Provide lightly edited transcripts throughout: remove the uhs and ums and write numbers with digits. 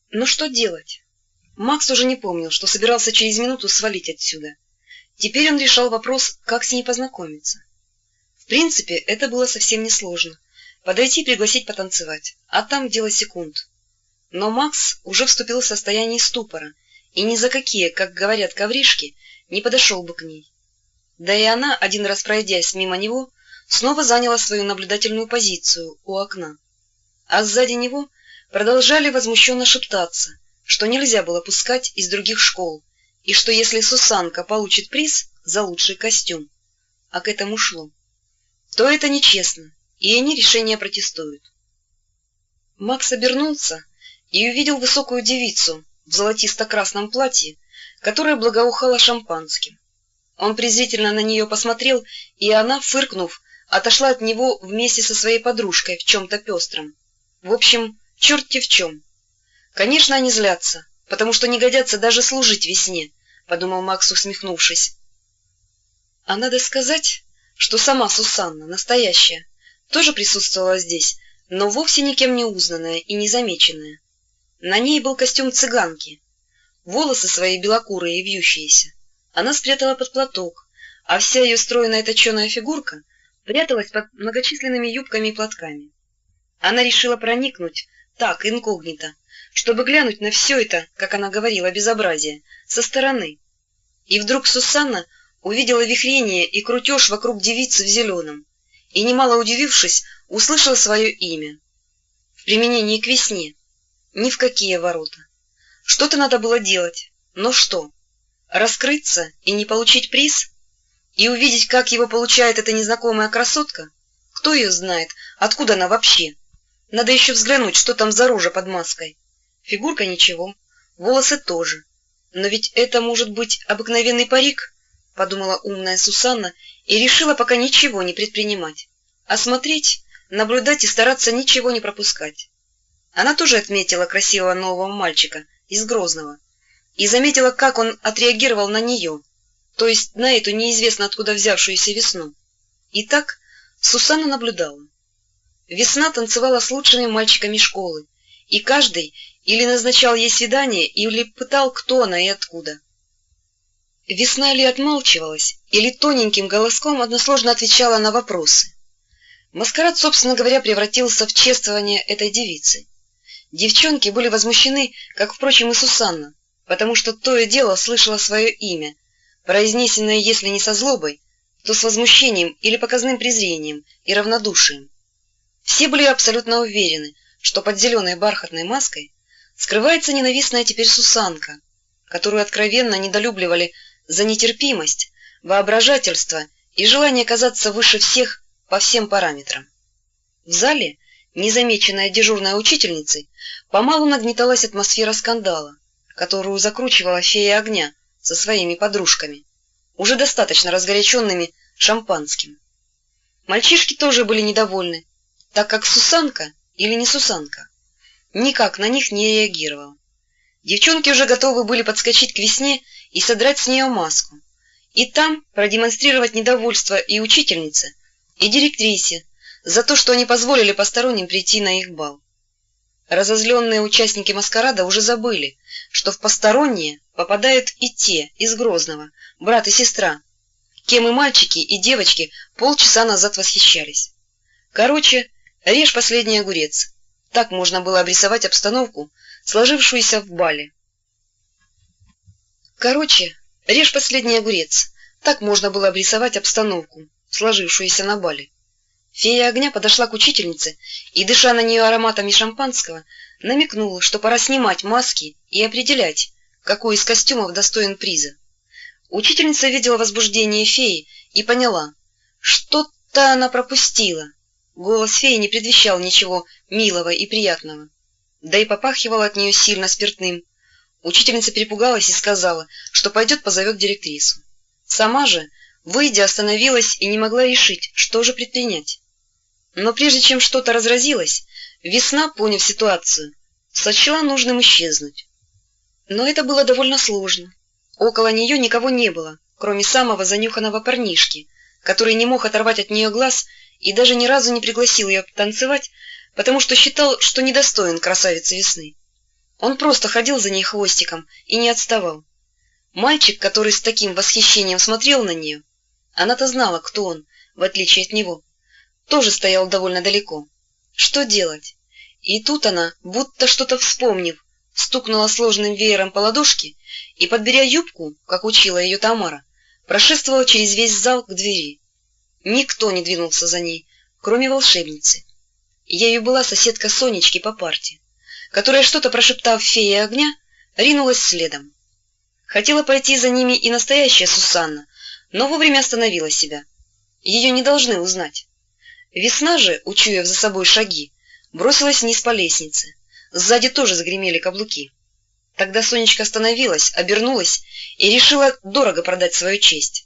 Но что делать? Макс уже не помнил, что собирался через минуту свалить отсюда. Теперь он решал вопрос, как с ней познакомиться. В принципе, это было совсем несложно. Подойти и пригласить потанцевать, а там дело секунд. Но Макс уже вступил в состояние ступора, и ни за какие, как говорят ковришки, не подошел бы к ней. Да и она, один раз пройдясь мимо него, снова заняла свою наблюдательную позицию у окна. А сзади него продолжали возмущенно шептаться, что нельзя было пускать из других школ, и что если Сусанка получит приз за лучший костюм, а к этому шло, то это нечестно, и они решение протестуют. Макс обернулся и увидел высокую девицу в золотисто-красном платье, которая благоухала шампанским. Он презрительно на нее посмотрел, и она, фыркнув, отошла от него вместе со своей подружкой в чем-то пестром. В общем, черт-те в чем. Конечно, они злятся, потому что не годятся даже служить весне, подумал Макс, усмехнувшись. А надо сказать, что сама Сусанна, настоящая, тоже присутствовала здесь, но вовсе никем не узнанная и незамеченная. На ней был костюм цыганки. Волосы свои белокурые и вьющиеся она спрятала под платок, а вся ее стройная точеная фигурка пряталась под многочисленными юбками и платками. Она решила проникнуть так, инкогнито, чтобы глянуть на все это, как она говорила, безобразие, со стороны. И вдруг Сусанна увидела вихрение и крутеж вокруг девицы в зеленом, и, немало удивившись, услышала свое имя. В применении к весне. Ни в какие ворота. Что-то надо было делать, но что? Раскрыться и не получить приз? И увидеть, как его получает эта незнакомая красотка? Кто ее знает, откуда она вообще? Надо еще взглянуть, что там за рожа под маской. Фигурка ничего, волосы тоже. Но ведь это может быть обыкновенный парик, подумала умная Сусанна и решила пока ничего не предпринимать, а смотреть, наблюдать и стараться ничего не пропускать. Она тоже отметила красивого нового мальчика из Грозного и заметила, как он отреагировал на нее, то есть на эту неизвестно откуда взявшуюся весну. И так Сусанна наблюдала. Весна танцевала с лучшими мальчиками школы, и каждый или назначал ей свидание, или пытал, кто она и откуда. Весна или отмалчивалась, или тоненьким голоском односложно отвечала на вопросы. Маскарад, собственно говоря, превратился в чествование этой девицы. Девчонки были возмущены, как, впрочем, и Сусанна, потому что то и дело слышала свое имя, произнесенное, если не со злобой, то с возмущением или показным презрением и равнодушием. Все были абсолютно уверены, что под зеленой бархатной маской скрывается ненавистная теперь Сусанка, которую откровенно недолюбливали за нетерпимость, воображательство и желание казаться выше всех по всем параметрам. В зале, незамеченная дежурной учительницей, помалу нагнеталась атмосфера скандала, которую закручивала фея огня со своими подружками, уже достаточно разгоряченными шампанским. Мальчишки тоже были недовольны, так как Сусанка или не Сусанка никак на них не реагировала. Девчонки уже готовы были подскочить к весне и содрать с нее маску, и там продемонстрировать недовольство и учительнице, и директрисе за то, что они позволили посторонним прийти на их бал. Разозленные участники маскарада уже забыли, что в посторонние попадают и те из Грозного, брат и сестра, кем и мальчики, и девочки полчаса назад восхищались. Короче, режь последний огурец. Так можно было обрисовать обстановку, сложившуюся в бале. Так можно было обрисовать обстановку, сложившуюся на бале. Фея огня подошла к учительнице и, дыша на нее ароматами шампанского, намекнула, что пора снимать маски и определять, какой из костюмов достоин приза. Учительница видела возбуждение феи и поняла, что-то она пропустила. Голос феи не предвещал ничего милого и приятного, да и попахивал от нее сильно спиртным. Учительница перепугалась и сказала, что пойдет позовет директрису. Сама же, выйдя, остановилась и не могла решить, что же предпринять. Но прежде чем что-то разразилось, Весна, поняв ситуацию, сочла нужным исчезнуть. Но это было довольно сложно. Около нее никого не было, кроме самого занюханного парнишки, который не мог оторвать от нее глаз и даже ни разу не пригласил ее танцевать, потому что считал, что недостоин красавицы Весны. Он просто ходил за ней хвостиком и не отставал. Мальчик, который с таким восхищением смотрел на нее, она-то знала, кто он, в отличие от него, тоже стоял довольно далеко. Что делать? И тут она, будто что-то вспомнив, стукнула сложным веером по ладошке и, подберя юбку, как учила ее Тамара, прошествовала через весь зал к двери. Никто не двинулся за ней, кроме волшебницы. Ею была соседка Сонечки по парте, которая, что-то прошептав фее огня, ринулась следом. Хотела пойти за ними и настоящая Сусанна, но вовремя остановила себя. Ее не должны узнать. Весна же, учуяв за собой шаги, бросилась вниз по лестнице. Сзади тоже загремели каблуки. Тогда Сонечка остановилась, обернулась и решила дорого продать свою честь.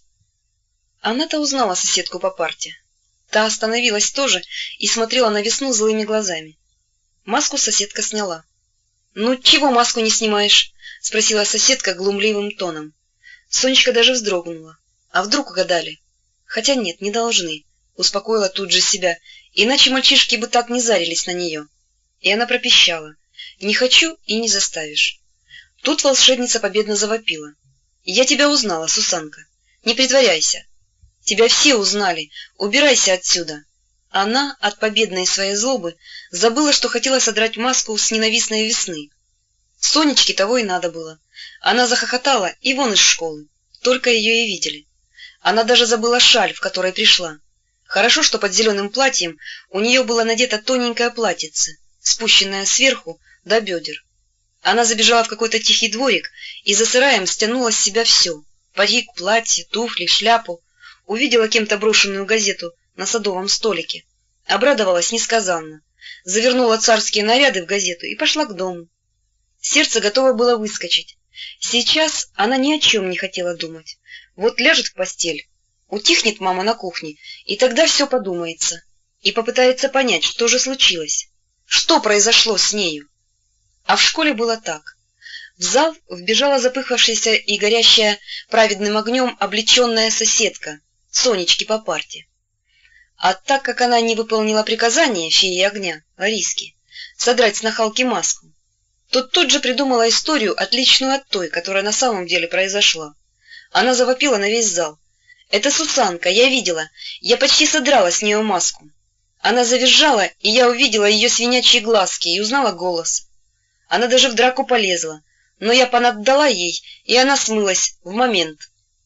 Она-то узнала соседку по парте. Та остановилась тоже и смотрела на Весну злыми глазами. Маску соседка сняла. — Ну, чего маску не снимаешь? — спросила соседка глумливым тоном. Сонечка даже вздрогнула. А вдруг угадали? Хотя нет, не должны. Успокоила тут же себя, иначе мальчишки бы так не зарились на нее. И она пропищала: «Не хочу и не заставишь». Тут волшебница победно завопила: «Я тебя узнала, Сусанка. Не притворяйся. Тебя все узнали. Убирайся отсюда». Она от победной своей злобы забыла, что хотела содрать маску с ненавистной Весны. Сонечке того и надо было. Она захохотала и вон из школы. Только ее и видели. Она даже забыла шаль, в которой пришла. Хорошо, что под зеленым платьем у нее было надето тоненькое платьице, спущенное сверху до бедер. Она забежала в какой-то тихий дворик и за сараем стянула с себя все — парик, платье, туфли, шляпу. Увидела кем-то брошенную газету на садовом столике. Обрадовалась несказанно. Завернула царские наряды в газету и пошла к дому. Сердце готово было выскочить. Сейчас она ни о чем не хотела думать. Вот ляжет в постель, утихнет мама на кухне, и тогда все подумается. И попытается понять, что же случилось, что произошло с нею. А в школе было так. В зал вбежала запыхавшаяся и горящая праведным огнем облеченная соседка Сонечки по парте. А так как она не выполнила приказание феи огня, Лариски, содрать с нахалки маску, то тут же придумала историю, отличную от той, которая на самом деле произошла. Она завопила на весь зал: «Это Сусанка, я видела, я почти содрала с нее маску». Она завизжала, и я увидела ее свинячьи глазки и узнала голос. Она даже в драку полезла, но я понаддала ей, и она смылась в момент.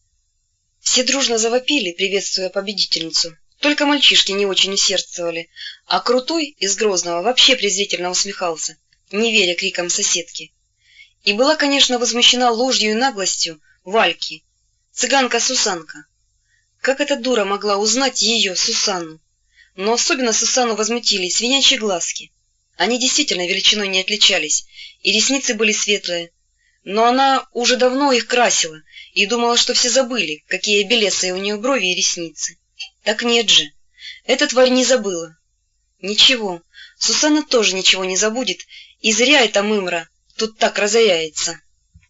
Все дружно завопили, приветствуя победительницу. Только мальчишки не очень усердствовали, а Крутой из Грозного вообще презрительно усмехался, не веря крикам соседки. И была, конечно, возмущена ложью и наглостью Вальки, цыганка Сусанка. Как эта дура могла узнать ее, Сусанну? Но особенно Сусанну возмутили свинячьи глазки. Они действительно величиной не отличались, и ресницы были светлые. Но она уже давно их красила и думала, что все забыли, какие белесые у нее брови и ресницы. Так нет же, эта тварь не забыла. Ничего, Сусанна тоже ничего не забудет, и зря эта мымра тут так разоряется.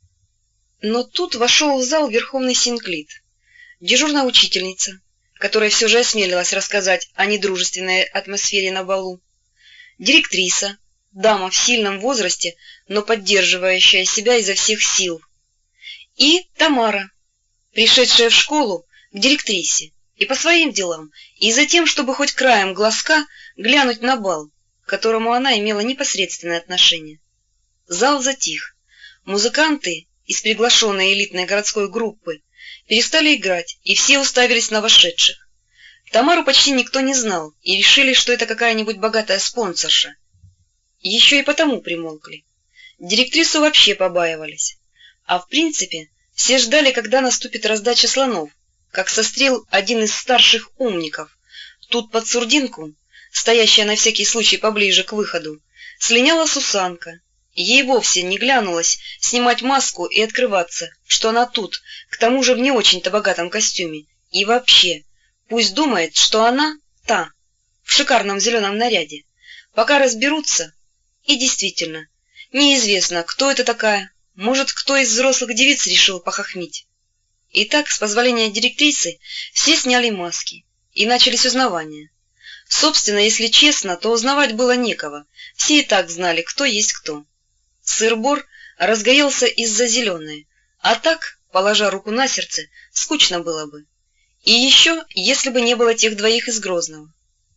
Но тут вошел в зал верховный Синклит, дежурная учительница, которая все же осмелилась рассказать о недружественной атмосфере на балу, директриса, дама в сильном возрасте, но поддерживающая себя изо всех сил, и Тамара, пришедшая в школу к директрисе и по своим делам, и за тем, чтобы хоть краем глазка глянуть на бал, к которому она имела непосредственное отношение. Зал затих. Музыканты из приглашенной элитной городской группы перестали играть, и все уставились на вошедших. Тамару почти никто не знал, и решили, что это какая-нибудь богатая спонсорша. Еще и потому примолкли. Директрису вообще побаивались. А в принципе, все ждали, когда наступит раздача слонов, как сострил один из старших умников. Тут под сурдинку, стоящая на всякий случай поближе к выходу, слиняла Сусанка. Ей вовсе не глянулось снимать маску и открываться, что она тут, к тому же в не очень-то богатом костюме. И вообще, пусть думает, что она та, в шикарном зеленом наряде. Пока разберутся. И действительно, неизвестно, кто это такая. Может, кто из взрослых девиц решил похохмить. Итак, с позволения директрисы, все сняли маски, и начались узнавания. Собственно, если честно, то узнавать было некого. Все и так знали, кто есть кто. Сыр-бор разгорелся из-за зеленой, а так, положа руку на сердце, скучно было бы. И еще, если бы не было тех двоих из Грозного.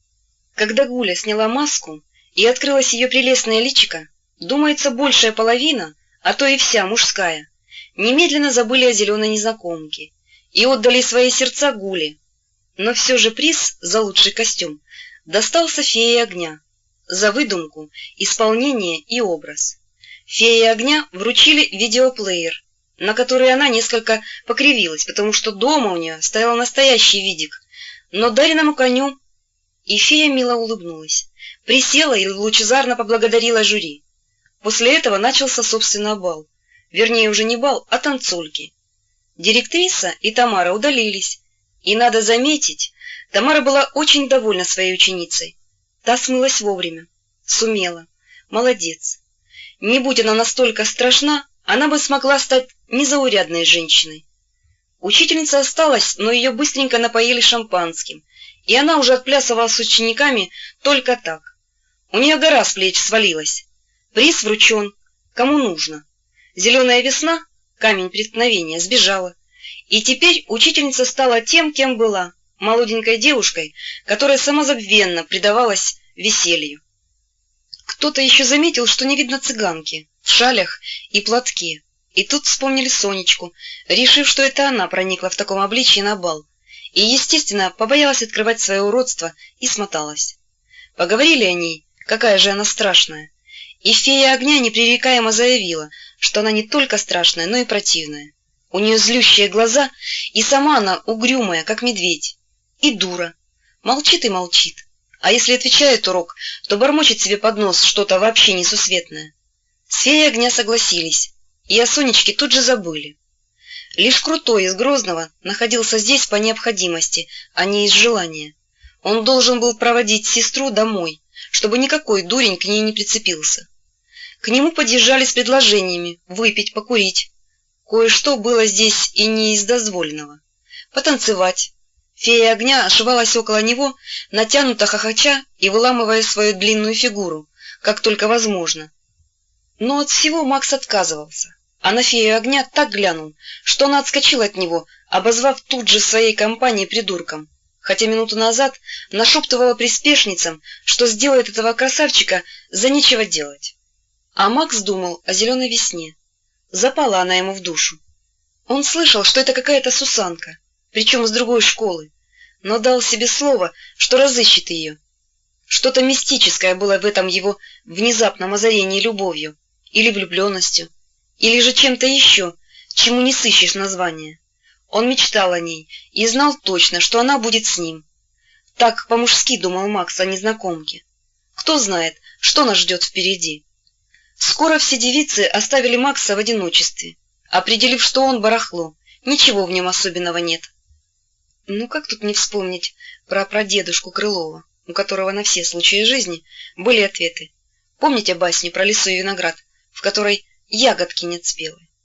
Когда Гуля сняла маску и открылась ее прелестное личико, думается, большая половина, а то и вся мужская, немедленно забыли о зеленой незнакомке и отдали свои сердца Гуле. Но все же приз за лучший костюм достался фее огня за выдумку, исполнение и образ. Фее огня вручили видеоплеер, на который она несколько покривилась, потому что дома у нее стоял настоящий видик, но дареному коню. И фея мило улыбнулась, присела и лучезарно поблагодарила жюри. После этого начался, собственно, бал. Вернее, уже не бал, а танцульки. Директриса и Тамара удалились. И, надо заметить, Тамара была очень довольна своей ученицей. Та смылась вовремя. Сумела. Молодец. Не будь она настолько страшна, она бы смогла стать незаурядной женщиной. Учительница осталась, но ее быстренько напоили шампанским, и она уже отплясывала с учениками только так. У нее гора с плеч свалилась. Приз вручен. Кому нужно. Зеленая весна, камень преткновения, сбежала. И теперь учительница стала тем, кем была, молоденькой девушкой, которая самозабвенно предавалась веселью. Кто-то еще заметил, что не видно цыганки в шалях и платке. И тут вспомнили Сонечку, решив, что это она проникла в таком обличье на бал. И, естественно, побоялась открывать свое уродство и смоталась. Поговорили о ней, какая же она страшная. И фея огня непререкаемо заявила, что она не только страшная, но и противная. У нее злющие глаза, и сама она угрюмая, как медведь. И дура. Молчит и молчит. А если отвечает урок, то бормочет себе под нос что-то вообще несусветное. С феей огня согласились, и о Сонечке тут же забыли. Лишь Крутой из Грозного находился здесь по необходимости, а не из желания. Он должен был проводить сестру домой, чтобы никакой дурень к ней не прицепился. К нему подъезжали с предложениями выпить, покурить. Кое-что было здесь и не из дозволенного. Потанцевать. Фея огня ошивалась около него, натянуто хохоча и выламывая свою длинную фигуру, как только возможно. Но от всего Макс отказывался, а на фею огня так глянул, что она отскочила от него, обозвав тут же своей компанией придурком, хотя минуту назад нашептывала приспешницам, что сделает этого красавчика за нечего делать. А Макс думал о зеленой весне. Запала она ему в душу. Он слышал, что это какая-то Сусанка, причем с другой школы, но дал себе слово, что разыщет ее. Что-то мистическое было в этом его внезапном озарении любовью, или влюбленностью, или же чем-то еще, чему не сыщешь названия. Он мечтал о ней и знал точно, что она будет с ним. Так по-мужски думал Макс о незнакомке. Кто знает, что нас ждет впереди. Скоро все девицы оставили Макса в одиночестве, определив, что он барахло, ничего в нем особенного нет. Ну как тут не вспомнить про прадедушку Крылова, у которого на все случаи жизни были ответы. Помните басню про лису и виноград, в которой ягодки нет спелые?